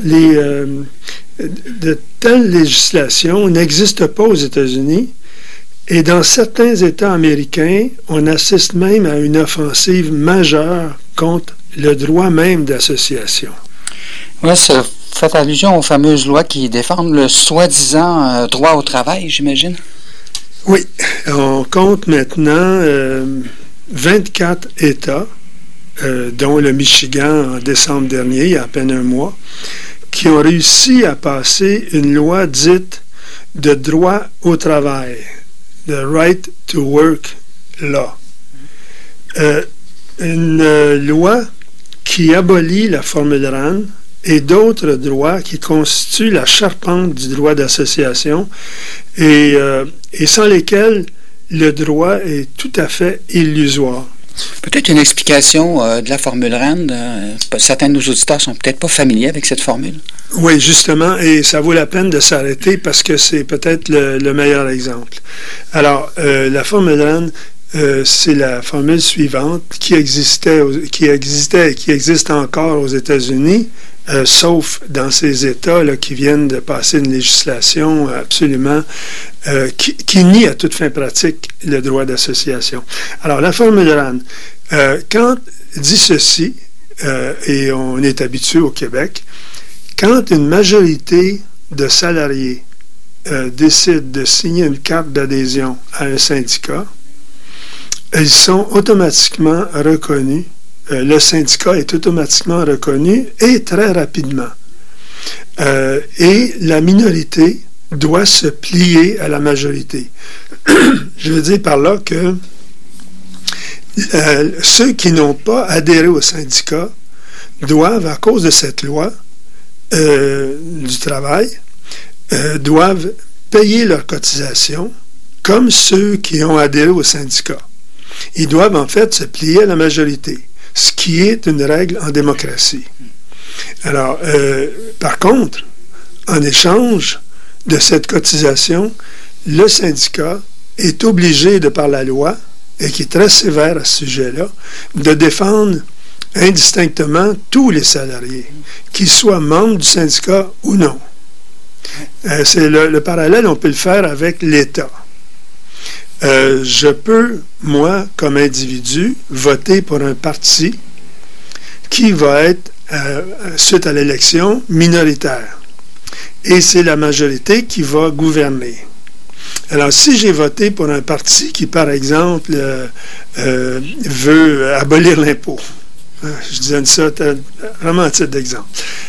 de telles législations n'existent pas aux États-Unis, et dans certains États américains, on assiste même à une offensive majeure contre le droit même d'association. Oui, ça fait allusion aux fameuses lois qui défendent le soi-disant droit au travail, j'imagine. Oui, on compte maintenant 24 États, dont le Michigan en décembre dernier, il y a à peine un mois, qui ont réussi à passer une loi dite de droit au travail, the Right to Work Law. Une loi qui abolit la formule RAN, et d'autres droits qui constituent la charpente du droit d'association et sans lesquels le droit est tout à fait illusoire. Peut-être une explication de la formule RAND. Certains de nos auditeurs sont peut-être pas familiers avec cette formule. Oui, justement, et ça vaut la peine de s'arrêter parce que c'est peut-être le meilleur exemple. Alors, la formule RAND, c'est la formule suivante qui existait et qui existe encore aux États-Unis, sauf dans ces États là, qui viennent de passer une législation absolument qui nie à toute fin pratique le droit d'association. Alors, la formule RAND, quand dit ceci, et on est habitué au Québec, quand une majorité de salariés décide de signer une carte d'adhésion à un syndicat, ils sont automatiquement reconnus. Le syndicat est automatiquement reconnu et très rapidement. Et la minorité doit se plier à la majorité. Je veux dire par là que ceux qui n'ont pas adhéré au syndicat doivent, à cause de cette loi du travail, doivent payer leurs cotisations comme ceux qui ont adhéré au syndicat. Ils doivent en fait se plier à la majorité, ce qui est une règle en démocratie. Alors, par contre, en échange de cette cotisation, le syndicat est obligé, de par la loi, et qui est très sévère à ce sujet-là, de défendre indistinctement tous les salariés, qu'ils soient membres du syndicat ou non. C'est le parallèle, on peut le faire avec l'État. Je peux, moi, comme individu, voter pour un parti qui va être, suite à l'élection, minoritaire. Et c'est la majorité qui va gouverner. Alors, si j'ai voté pour un parti qui, par exemple, veut abolir l'impôt, je donne ça vraiment à titre d'exemple,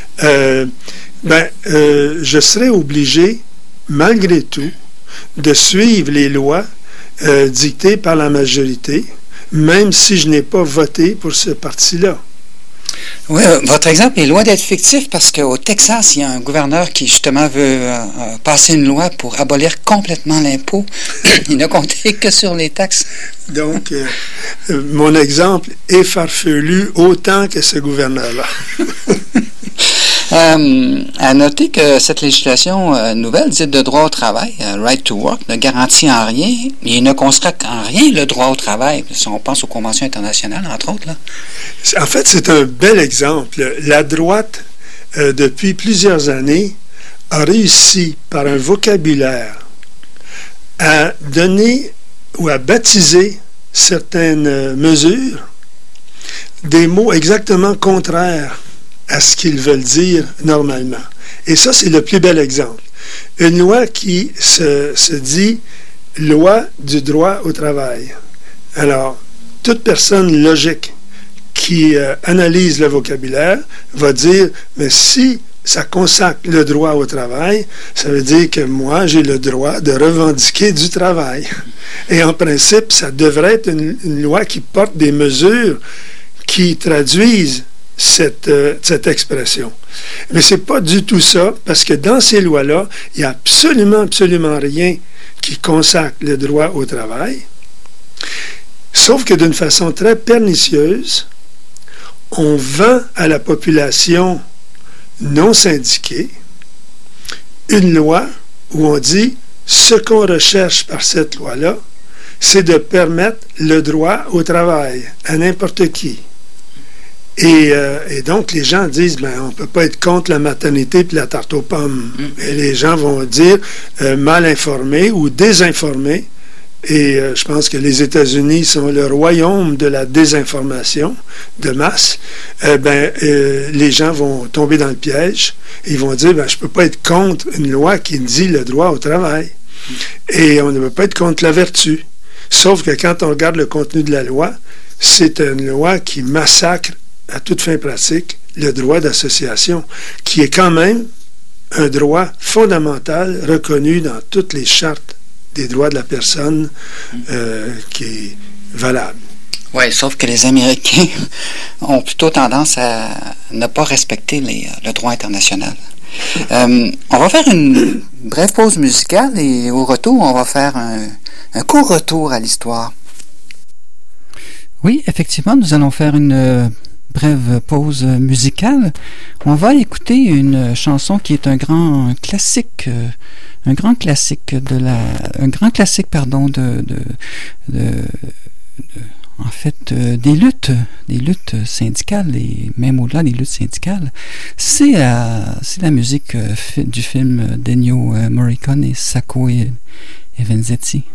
je serai obligé, malgré tout, de suivre les lois dictées par la majorité, même si je n'ai pas voté pour ce parti-là. Oui, votre exemple est loin d'être fictif parce qu'au Texas, il y a un gouverneur qui, justement, veut passer une loi pour abolir complètement l'impôt. Il n'a compté que sur les taxes. Donc, mon exemple est farfelu autant que ce gouverneur-là. À noter que cette législation nouvelle, dite de droit au travail, Right to Work, ne garantit en rien, et ne consacre en rien le droit au travail, si on pense aux conventions internationales, entre autres. Là. En fait, c'est un bel exemple. La droite, depuis plusieurs années, a réussi, par un vocabulaire, à donner ou à baptiser certaines mesures des mots exactement contraires à ce qu'ils veulent dire normalement. Et ça, c'est le plus bel exemple. Une loi qui se dit loi du droit au travail. Alors, toute personne logique qui analyse le vocabulaire va dire, mais si ça consacre le droit au travail, ça veut dire que moi, j'ai le droit de revendiquer du travail. Et en principe, ça devrait être une loi qui porte des mesures qui traduisent cette expression. Mais c'est pas du tout ça, parce que dans ces lois-là, il n'y a absolument rien qui consacre le droit au travail, sauf que d'une façon très pernicieuse, on vend à la population non syndiquée une loi où on dit ce qu'on recherche par cette loi-là, c'est de permettre le droit au travail à n'importe qui. Et donc, les gens disent, on ne peut pas être contre la maternité puis la tarte aux pommes. Et les gens vont dire, mal informés ou désinformés, et je pense que les États-Unis sont le royaume de la désinformation de masse, les gens vont tomber dans le piège, et ils vont dire, je ne peux pas être contre une loi qui dit le droit au travail. Et on ne peut pas être contre la vertu. Sauf que quand on regarde le contenu de la loi, c'est une loi qui massacre à toute fin pratique, le droit d'association, qui est quand même un droit fondamental reconnu dans toutes les chartes des droits de la personne qui est valable. Oui, sauf que les Américains ont plutôt tendance à ne pas respecter le droit international. On va faire une brève pause musicale et au retour, on va faire un court retour à l'histoire. Oui, effectivement, nous allons faire une brève pause musicale. On va écouter une chanson qui est un grand classique des luttes syndicales et même au-delà des luttes syndicales. C'est la musique du film d'Ennio Morricone, Sacco e Vanzetti.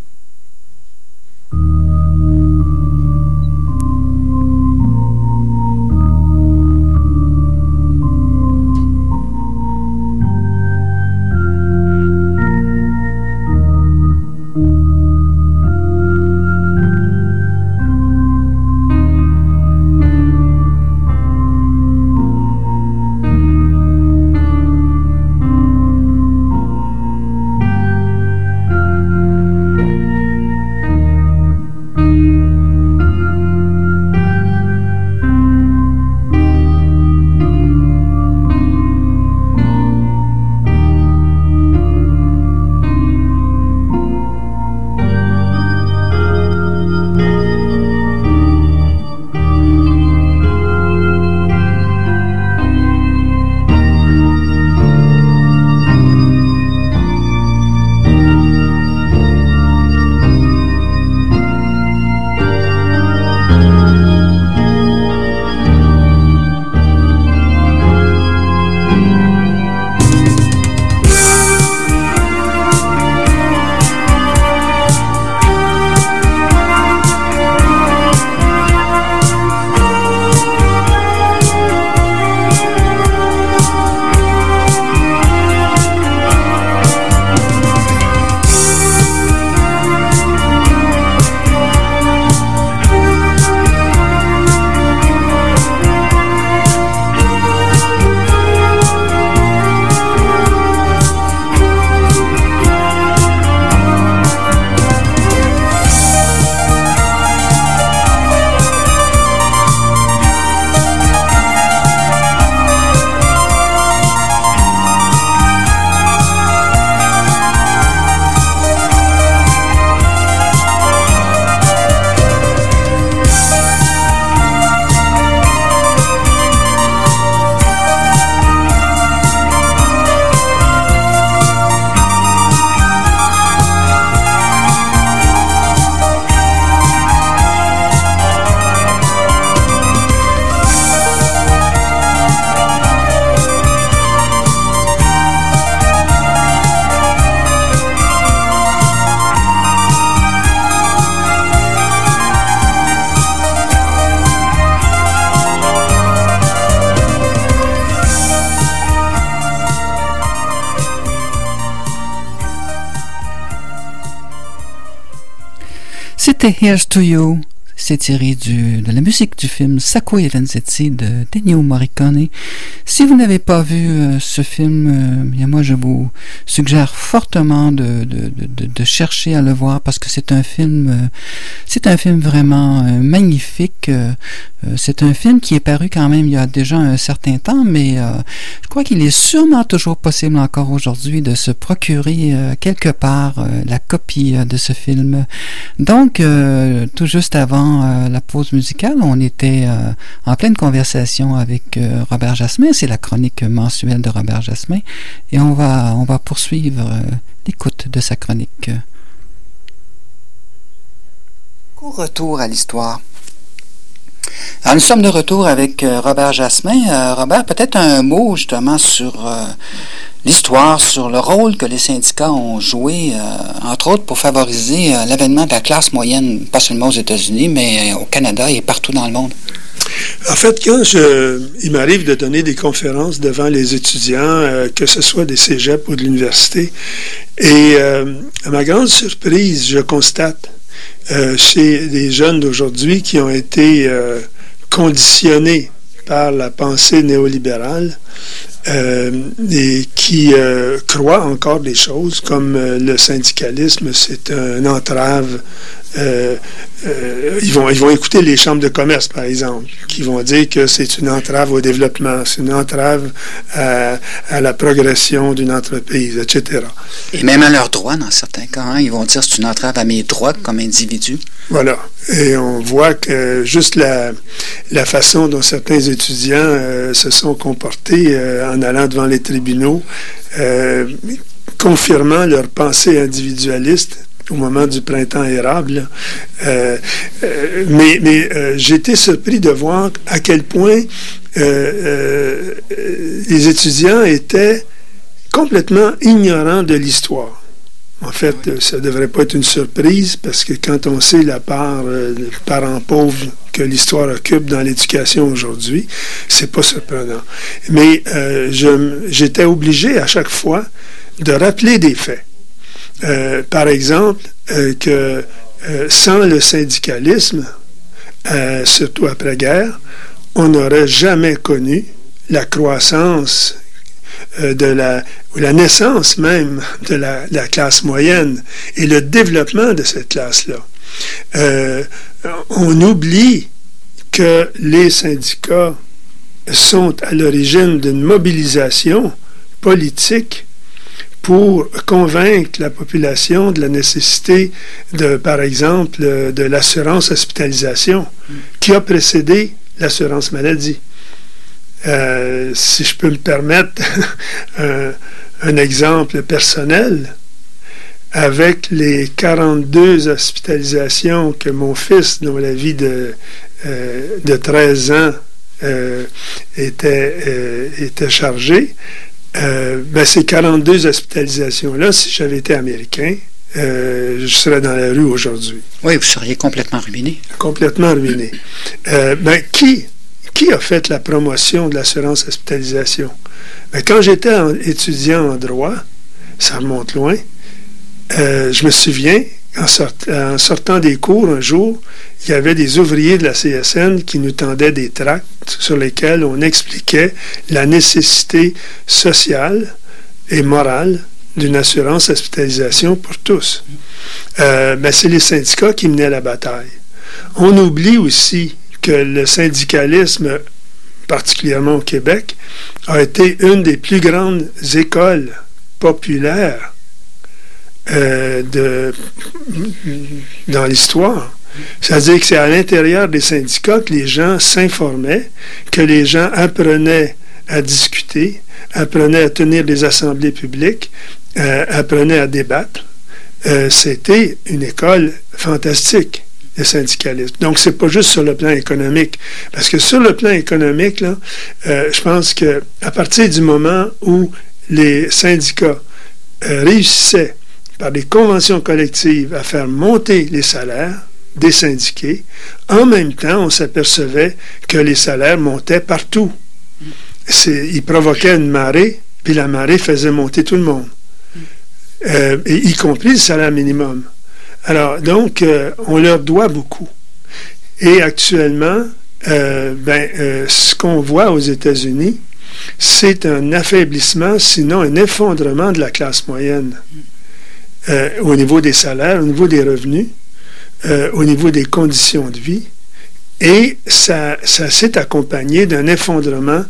C'était Here's to You. C'est tiré de la musique du film Sacco e Vanzetti de Ennio Morricone. Si vous n'avez pas vu ce film, moi je vous suggère fortement de chercher à le voir parce que c'est un film vraiment magnifique. C'est un film qui est paru quand même il y a déjà un certain temps, mais je crois qu'il est sûrement toujours possible encore aujourd'hui de se procurer quelque part la copie de ce film. Donc, tout juste avant la pause musicale, on était en pleine conversation avec Robert Jasmin. C'est la chronique mensuelle de Robert Jasmin et on va poursuivre l'écoute de sa chronique. Au retour à l'histoire. Alors, nous sommes de retour avec Robert Jasmin. Robert, peut-être un mot justement sur l'histoire, sur le rôle que les syndicats ont joué, entre autres pour favoriser l'avènement de la classe moyenne, pas seulement aux États-Unis, mais au Canada et partout dans le monde. En fait, quand il m'arrive de donner des conférences devant les étudiants, que ce soit des cégeps ou de l'université, et à ma grande surprise, je constate chez les jeunes d'aujourd'hui qui ont été conditionnés par la pensée néolibérale et qui croient encore des choses comme le syndicalisme, c'est une entrave ils vont écouter les chambres de commerce, par exemple, qui vont dire que c'est une entrave au développement, c'est une entrave à la progression d'une entreprise, etc. Et même à leurs droits, dans certains cas, hein, ils vont dire que c'est une entrave à mes droits comme individu. Voilà. Et on voit que juste la façon dont certains étudiants se sont comportés en allant devant les tribunaux, confirmant leur pensée individualiste au moment du printemps érable. Mais j'ai été surpris de voir à quel point les étudiants étaient complètement ignorants de l'histoire. En fait, ça ne devrait pas être une surprise parce que quand on sait la part des parents pauvres que l'histoire occupe dans l'éducation aujourd'hui, c'est pas surprenant. Mais j'étais obligé à chaque fois de rappeler des faits. Par exemple, que sans le syndicalisme, surtout après-guerre, on n'aurait jamais connu la croissance ou la naissance même de la classe moyenne et le développement de cette classe-là. On oublie que les syndicats sont à l'origine d'une mobilisation politique pour convaincre la population de la nécessité par exemple, de l'assurance hospitalisation qui a précédé l'assurance maladie. Si je peux me permettre un exemple personnel, avec les 42 hospitalisations que mon fils, dont la vie de 13 ans était chargée, ces 42 hospitalisations-là, si j'avais été américain, je serais dans la rue aujourd'hui. Oui, vous seriez complètement ruiné. Complètement ruiné. Qui a fait la promotion de l'assurance hospitalisation? Quand j'étais étudiant en droit, ça remonte loin, je me souviens, en sortant des cours un jour, il y avait des ouvriers de la CSN qui nous tendaient des tracts sur lesquels on expliquait la nécessité sociale et morale d'une assurance hospitalisation pour tous. C'est les syndicats qui menaient la bataille. On oublie aussi que le syndicalisme, particulièrement au Québec, a été une des plus grandes écoles populaires dans l'histoire. C'est-à-dire que c'est à l'intérieur des syndicats que les gens s'informaient, que les gens apprenaient à discuter, apprenaient à tenir des assemblées publiques, apprenaient à débattre. C'était une école fantastique, le syndicalisme. Donc, c'est pas juste sur le plan économique. Parce que sur le plan économique, là, je pense que à partir du moment où les syndicats réussissaient par des conventions collectives à faire monter les salaires des syndiqués, en même temps, on s'apercevait que les salaires montaient partout. Ils provoquaient une marée, puis la marée faisait monter tout le monde, y compris le salaire minimum. Alors, donc, on leur doit beaucoup. Et actuellement, ce qu'on voit aux États-Unis, c'est un affaiblissement, sinon un effondrement de la classe moyenne. Au niveau des salaires, au niveau des revenus, au niveau des conditions de vie. Et ça s'est accompagné d'un effondrement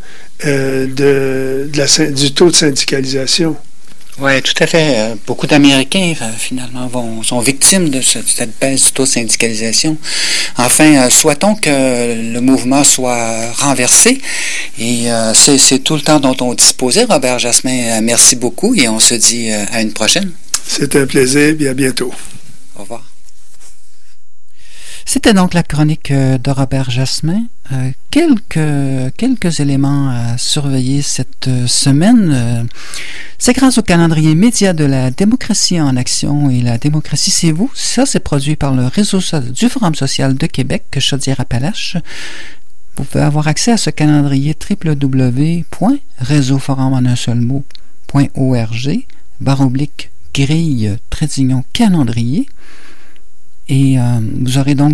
du taux de syndicalisation. Oui, tout à fait. Beaucoup d'Américains, finalement, sont victimes de cette baisse du taux de syndicalisation. Enfin, souhaitons que le mouvement soit renversé. Et c'est tout le temps dont on disposait. Robert Jasmin, merci beaucoup et on se dit à une prochaine. C'est un plaisir et à bientôt. Au revoir. C'était donc la chronique de Robert Jasmin. Quelques éléments à surveiller cette semaine. C'est grâce au calendrier média de la démocratie en action et la démocratie c'est vous. Ça, c'est produit par le réseau du Forum social de Québec, Chaudière-Appalaches. Vous pouvez avoir accès à ce calendrier www.réseauforumenunseulmot.org/grille-calendrier. Et vous aurez donc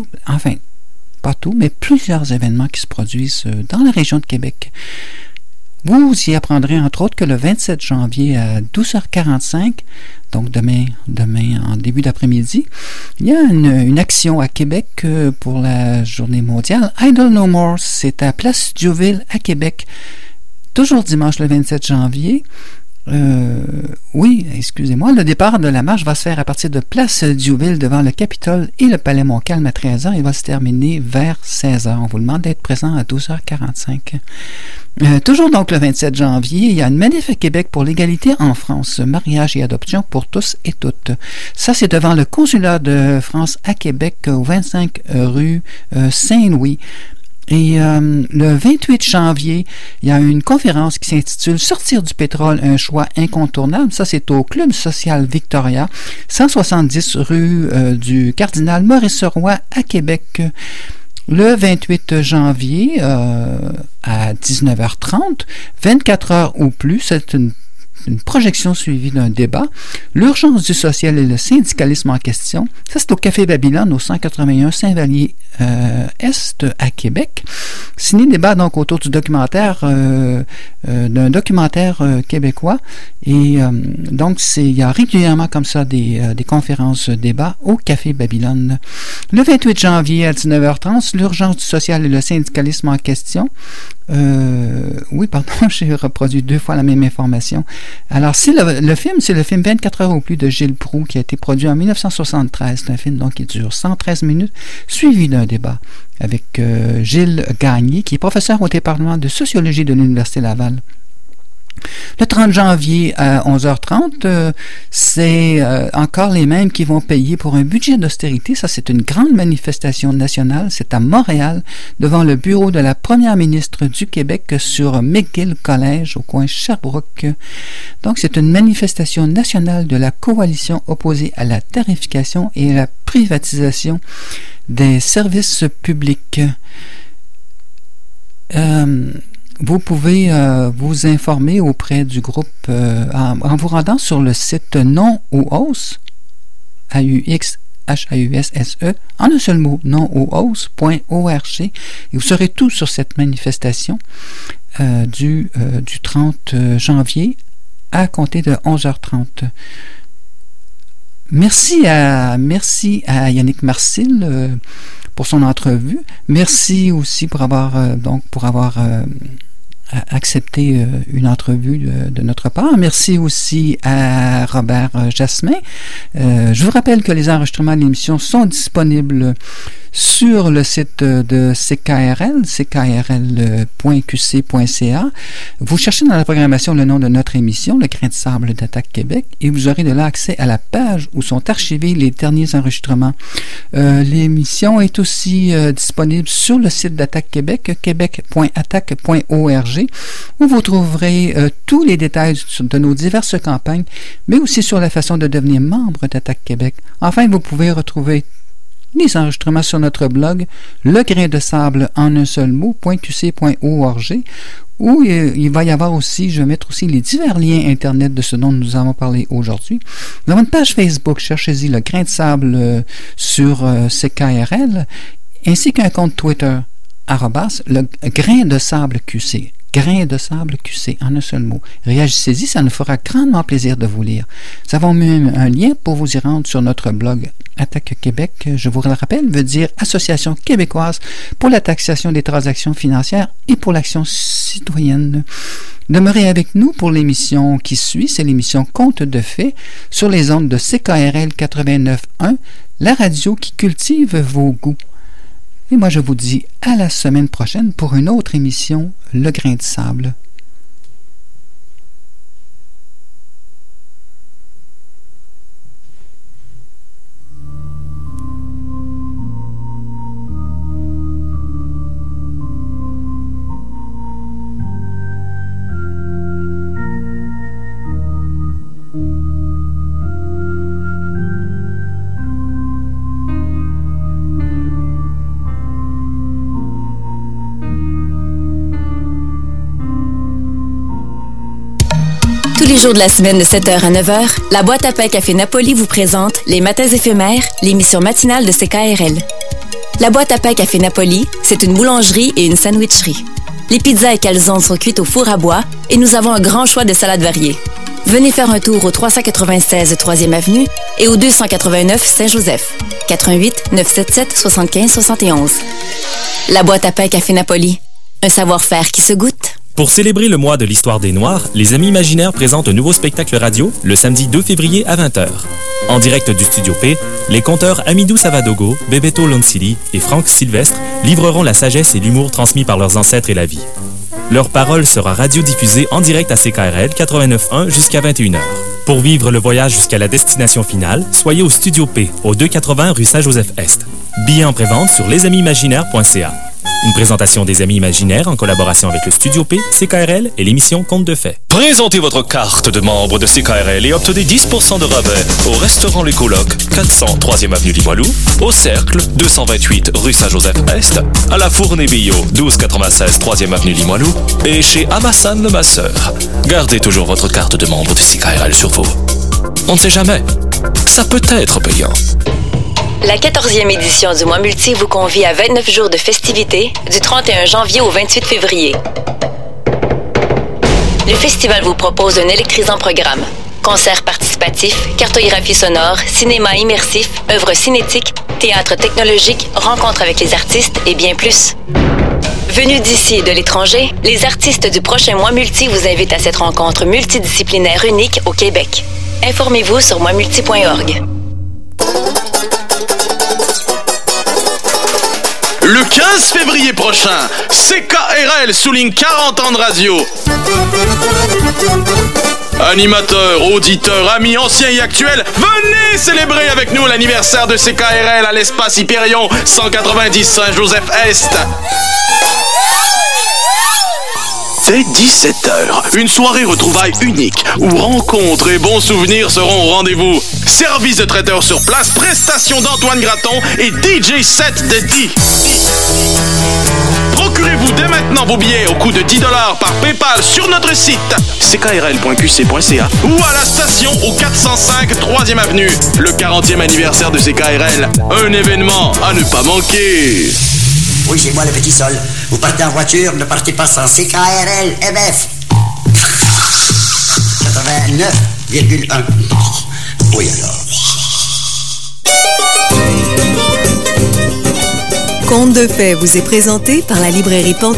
pas tout, mais plusieurs événements qui se produisent dans la région de Québec. Vous y apprendrez entre autres que le 27 janvier à 12h45, donc demain en début d'après-midi, il y a une action à Québec pour la journée mondiale. Idle No More, c'est à Place Diouville à Québec, toujours dimanche le 27 janvier. Le départ de la marche va se faire à partir de Place Diouville devant le Capitole et le Palais Montcalm à 13h. Il va se terminer vers 16h. On vous demande d'être présent à 12h45. Toujours donc le 27 janvier, il y a une manif à Québec pour l'égalité en France, mariage et adoption pour tous et toutes. Ça, c'est devant le consulat de France à Québec, au 25 rue Saint-Louis. Et le 28 janvier, il y a une conférence qui s'intitule « Sortir du pétrole, un choix incontournable ». Ça, c'est au Club social Victoria, 170 rue du Cardinal Maurice-Roy à Québec. Le 28 janvier, à 19h30, 24 heures ou plus, c'est une projection suivie d'un débat. L'urgence du social et le syndicalisme en question. Ça, c'est au Café Babylone, au 181 Saint-Vallier Est à Québec. Signé débat donc autour du documentaire, d'un documentaire québécois. Et donc, il y a régulièrement comme ça des conférences débats au Café Babylone. Le 28 janvier à 19h30, l'urgence du social et le syndicalisme en question. J'ai reproduit 2 fois la même information. Alors, c'est le film 24 heures ou plus de Gilles Proulx qui a été produit en 1973. C'est un film donc qui dure 113 minutes, suivi d'un débat avec Gilles Gagné, qui est professeur au département de sociologie de l'Université Laval. Le 30 janvier à 11h30, c'est encore les mêmes qui vont payer pour un budget d'austérité. Ça, c'est une grande manifestation nationale. C'est à Montréal, devant le bureau de la première ministre du Québec sur McGill College, au coin Sherbrooke. Donc, c'est une manifestation nationale de la coalition opposée à la tarification et à la privatisation des services publics. Vous pouvez vous informer auprès du groupe en vous rendant sur le site non-ou-hausse, AUXHAUSSE, en un seul mot, non-ou-hausse.org, et vous saurez tout sur cette manifestation du 30 janvier à compter de 11h30. Merci à Yannick Marcil pour son entrevue. Merci aussi pour avoir accepté une entrevue de notre part. Merci aussi à Robert Jasmin. Je vous rappelle que les enregistrements de l'émission sont disponibles sur le site de CKRL, ckrl.qc.ca. Vous cherchez dans la programmation le nom de notre émission, Le Grain de Sable d'Attaque Québec, et vous aurez de là accès à la page où sont archivés les derniers enregistrements. L'émission est aussi disponible sur le site d'Attaque Québec, québec.attaque.org, où vous trouverez tous les détails de nos diverses campagnes, mais aussi sur la façon de devenir membre d'Attaque Québec. Enfin, vous pouvez retrouver les enregistrements sur notre blog Le Grain de Sable en un seul mot.qc.org, où il va y avoir aussi, je vais mettre aussi les divers liens Internet de ce dont nous avons parlé aujourd'hui. Nous avons une page Facebook, cherchez-y Le Grain de Sable sur CKRL, ainsi qu'un compte Twitter, @le Grain de Sable QC. Grain de Sable QC, en un seul mot. Réagissez-y, ça nous fera grandement plaisir de vous lire. Nous avons même un lien pour vous y rendre sur notre blog Attaque Québec, je vous le rappelle, veut dire Association québécoise pour la taxation des transactions financières et pour l'action citoyenne. Demeurez avec nous pour l'émission qui suit, c'est l'émission Contes de fées sur les ondes de CKRL 89.1, la radio qui cultive vos goûts. Et moi, je vous dis à la semaine prochaine pour une autre émission, Le Grain de Sable. Tous les jours de la semaine de 7h à 9h, la boîte à pain Café Napoli vous présente Les Matins éphémères, l'émission matinale de CKRL. La boîte à pain Café Napoli, c'est une boulangerie et une sandwicherie. Les pizzas et calzones sont cuites au four à bois et nous avons un grand choix de salades variées. Venez faire un tour au 396 3e Avenue et au 289 Saint-Joseph. 88 977 75 71. La boîte à pain Café Napoli. Un savoir-faire qui se goûte. Pour célébrer le mois de l'histoire des Noirs, les Amis Imaginaires présentent un nouveau spectacle radio le samedi 2 février à 20h. En direct du Studio P, les conteurs Amidou Savadogo, Bebeto Lonsili et Franck Sylvestre livreront la sagesse et l'humour transmis par leurs ancêtres et la vie. Leur parole sera radiodiffusée en direct à CKRL 89.1 jusqu'à 21h. Pour vivre le voyage jusqu'à la destination finale, soyez au Studio P, au 280 rue Saint-Joseph-Est. Billets en prévente sur lesamiimaginaires.ca. Une présentation des Amis Imaginaires en collaboration avec le Studio P, CKRL et l'émission Contes de Fées. Présentez votre carte de membre de CKRL et obtenez 10% de rabais au restaurant Les Colocs, 400 3e Avenue Limoilou, au Cercle, 228 rue Saint-Joseph-Est, à la Fournée Bio, 1296 3e Avenue Limoilou et chez Amassan le Masseur. Gardez toujours votre carte de membre de CKRL sur vous. On ne sait jamais, ça peut être payant. La 14e édition du Mois Multi vous convie à 29 jours de festivités du 31 janvier au 28 février. Le festival vous propose un électrisant programme. Concerts participatifs, cartographie sonore, cinéma immersif, œuvres cinétiques, théâtre technologique, rencontres avec les artistes et bien plus. Venus d'ici et de l'étranger, les artistes du prochain Mois Multi vous invitent à cette rencontre multidisciplinaire unique au Québec. Informez-vous sur moismulti.org. Le 15 février prochain, CKRL souligne 40 ans de radio. Animateurs, auditeurs, amis anciens et actuels, venez célébrer avec nous l'anniversaire de CKRL à l'espace Hyperion, 190 Saint-Joseph-Est. Dès 17h, une soirée retrouvailles unique où rencontres et bons souvenirs seront au rendez-vous. Service de traiteur sur place, prestations d'Antoine Graton et DJ set de D. Procurez-vous dès maintenant vos billets au coût de 10$ par PayPal sur notre site ckrl.qc.ca ou à la station au 405 3e Avenue. Le 40e anniversaire de CKRL, un événement à ne pas manquer. Oui, c'est moi le petit Sol. Vous partez en voiture, ne partez pas sans CKRL MF 89,1. Oui alors. Contes de Fées vous est présenté par la librairie Pantoute.